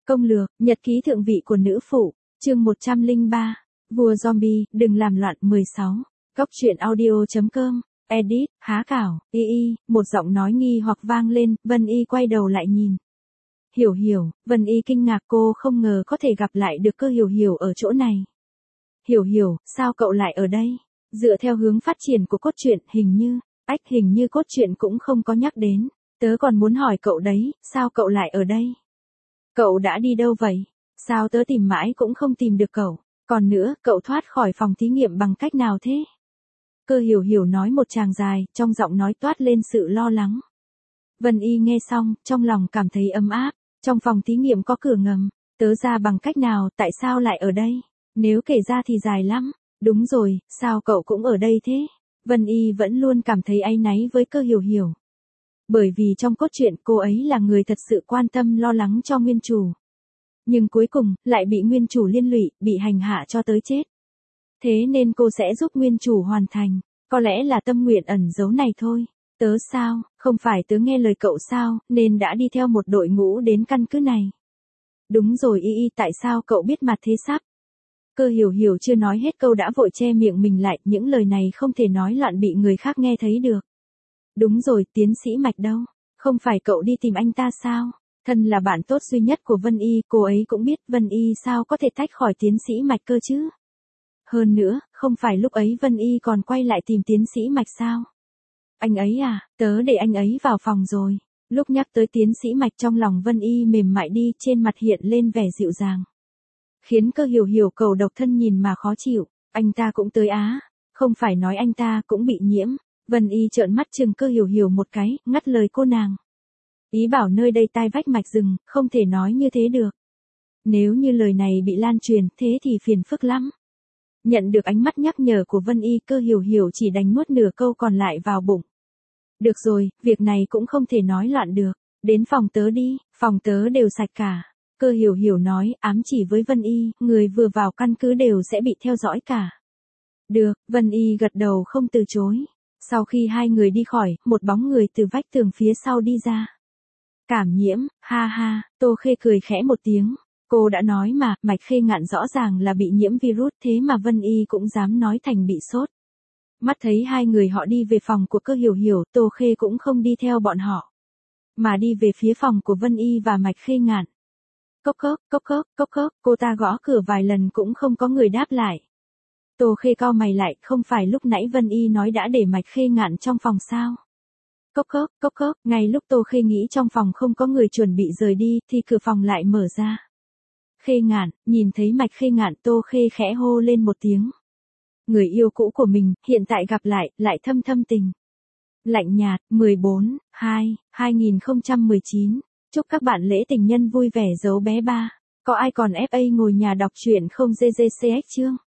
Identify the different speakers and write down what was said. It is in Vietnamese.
Speaker 1: Công lược, nhật ký thượng vị của nữ phụ, chương 103, vua zombie, đừng làm loạn 16. Góc truyện audio.com, edit, há cảo, một giọng nói nghi hoặc vang lên, Vân Y quay đầu lại nhìn. Hiểu Hiểu, Vân Y kinh ngạc, cô không ngờ có thể gặp lại được Cơ Hiểu Hiểu ở chỗ này. Hiểu Hiểu, sao cậu lại ở đây? Dựa theo hướng phát triển của cốt truyện, hình như cốt truyện cũng không có nhắc đến. Tớ còn muốn hỏi cậu đấy, sao cậu lại ở đây? Cậu đã đi đâu vậy? Sao tớ tìm mãi cũng không tìm được cậu? Còn nữa, cậu thoát khỏi phòng thí nghiệm bằng cách nào thế? Cơ Hiểu Hiểu nói một tràng dài, trong giọng nói toát lên sự lo lắng. Vân Y nghe xong, trong lòng cảm thấy ấm áp. Trong phòng thí nghiệm có cửa ngầm, tớ ra bằng cách nào, tại sao lại ở đây? Nếu kể ra thì dài lắm. Đúng rồi, sao cậu cũng ở đây thế? Vân Y vẫn luôn cảm thấy áy náy với Cơ Hiểu Hiểu. Bởi vì trong cốt truyện cô ấy là người thật sự quan tâm lo lắng cho nguyên chủ. Nhưng cuối cùng, lại bị nguyên chủ liên lụy, bị hành hạ cho tới chết. Thế nên cô sẽ giúp nguyên chủ hoàn thành. Có lẽ là tâm nguyện ẩn giấu này thôi. Tớ sao, không phải tớ nghe lời cậu sao, nên đã đi theo một đội ngũ đến căn cứ này. Đúng rồi tại sao cậu biết mặt thế sắp? Cơ Hiểu Hiểu chưa nói hết câu đã vội che miệng mình lại, những lời này không thể nói loạn bị người khác nghe thấy được. Đúng rồi, tiến sĩ Mạch đâu? Không phải cậu đi tìm anh ta sao? Thân là bạn tốt duy nhất của Vân Y, cô ấy cũng biết Vân Y sao có thể tách khỏi tiến sĩ Mạch cơ chứ? Hơn nữa, không phải lúc ấy Vân Y còn quay lại tìm tiến sĩ Mạch sao? Anh ấy à, tớ để anh ấy vào phòng rồi. Lúc nhắc tới tiến sĩ Mạch trong lòng Vân Y mềm mại đi, trên mặt hiện lên vẻ dịu dàng. Khiến Cơ Hiểu Hiểu cầu độc thân nhìn mà khó chịu, anh ta cũng tới á, không phải nói anh ta cũng bị nhiễm. Vân Y trợn mắt trừng Cơ Hiểu Hiểu một cái, ngắt lời cô nàng. Ý bảo nơi đây tai vách mạch rừng, không thể nói như thế được. Nếu như lời này bị lan truyền, thế thì phiền phức lắm. Nhận được ánh mắt nhắc nhở của Vân Y, Cơ Hiểu Hiểu chỉ đành nuốt nửa câu còn lại vào bụng. Được rồi, việc này cũng không thể nói loạn được. Đến phòng tớ đi, phòng tớ đều sạch cả. Cơ Hiểu Hiểu nói, ám chỉ với Vân Y, người vừa vào căn cứ đều sẽ bị theo dõi cả. Được, Vân Y gật đầu không từ chối. Sau khi hai người đi khỏi, một bóng người từ vách tường phía sau đi ra. Cảm nhiễm, ha ha, Tô Khê cười khẽ một tiếng. Cô đã nói mà, Mạch Khê Ngạn rõ ràng là bị nhiễm virus, thế mà Vân Y cũng dám nói thành bị sốt. Mắt thấy hai người họ đi về phòng của Cơ Hiểu Hiểu, Tô Khê cũng không đi theo bọn họ, mà đi về phía phòng của Vân Y và Mạch Khê Ngạn. Cốc cốc, cô ta gõ cửa vài lần cũng không có người đáp lại. Tô Khê cau mày lại, không phải lúc nãy Vân Y nói đã để Mạch Khê Ngạn trong phòng sao? Cốc, ngay lúc Tô Khê nghĩ trong phòng không có người chuẩn bị rời đi, thì cửa phòng lại mở ra. Khê Ngạn, nhìn thấy Mạch Khê Ngạn, Tô Khê khẽ hô lên một tiếng. Người yêu cũ của mình, hiện tại gặp lại thâm tình. Lạnh nhạt, 14/2/2019. Chúc các bạn lễ tình nhân vui vẻ dấu bé ba. Có ai còn FA ngồi nhà đọc truyện không GGCX chưa?